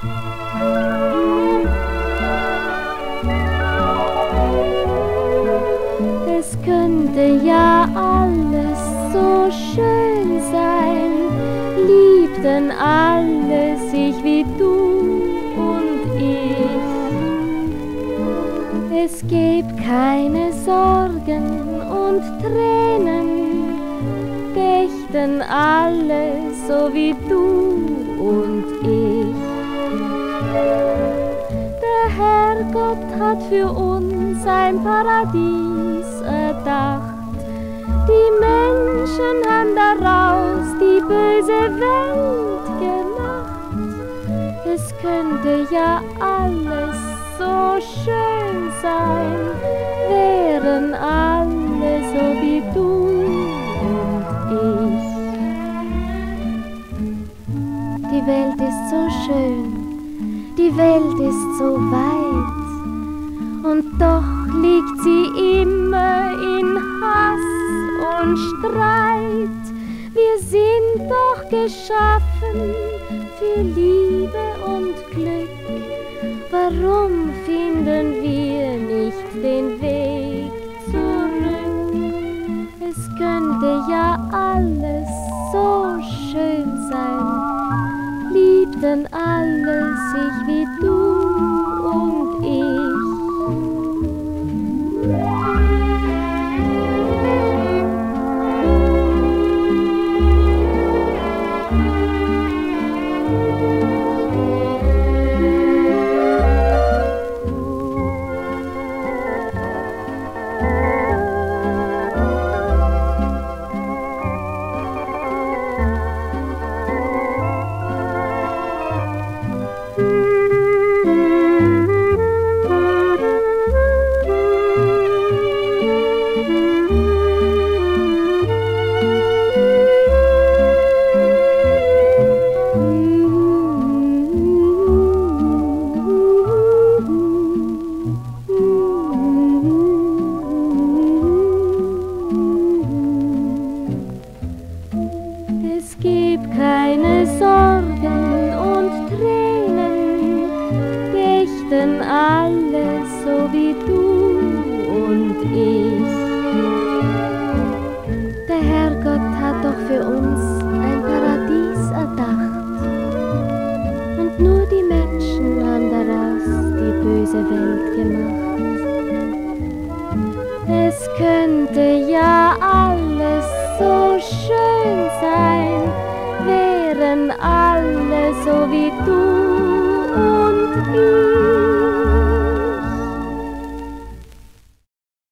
Es könnte ja alles so schön sein, liebten alle sich wie du und ich. Es gäb keine Sorgen und Tränen, dächten alle so wie du und ich. Der Herrgott hat für uns ein Paradies erdacht. Die Menschen haben daraus die böse Welt gemacht. Es könnte ja alles so schön sein, wären alle so wie du und ich. Die Welt ist so schön, die Welt ist so weit, und doch liegt sie immer in Hass und Streit. Wir sind doch geschaffen für Liebe und Glück. Warum finden wir nicht den Weg zurück? Es könnte ja alles so schön sein, liebten alle sich wie du und ich. Es gibt keine Sorgen und Tränen, dächten alle so wie du und ich. Der Herrgott hat doch für uns ein Paradies erdacht, und nur die Menschen haben daraus die böse Welt gemacht. Es könnte ja alles so schön sein, wären alle so wie du und ich.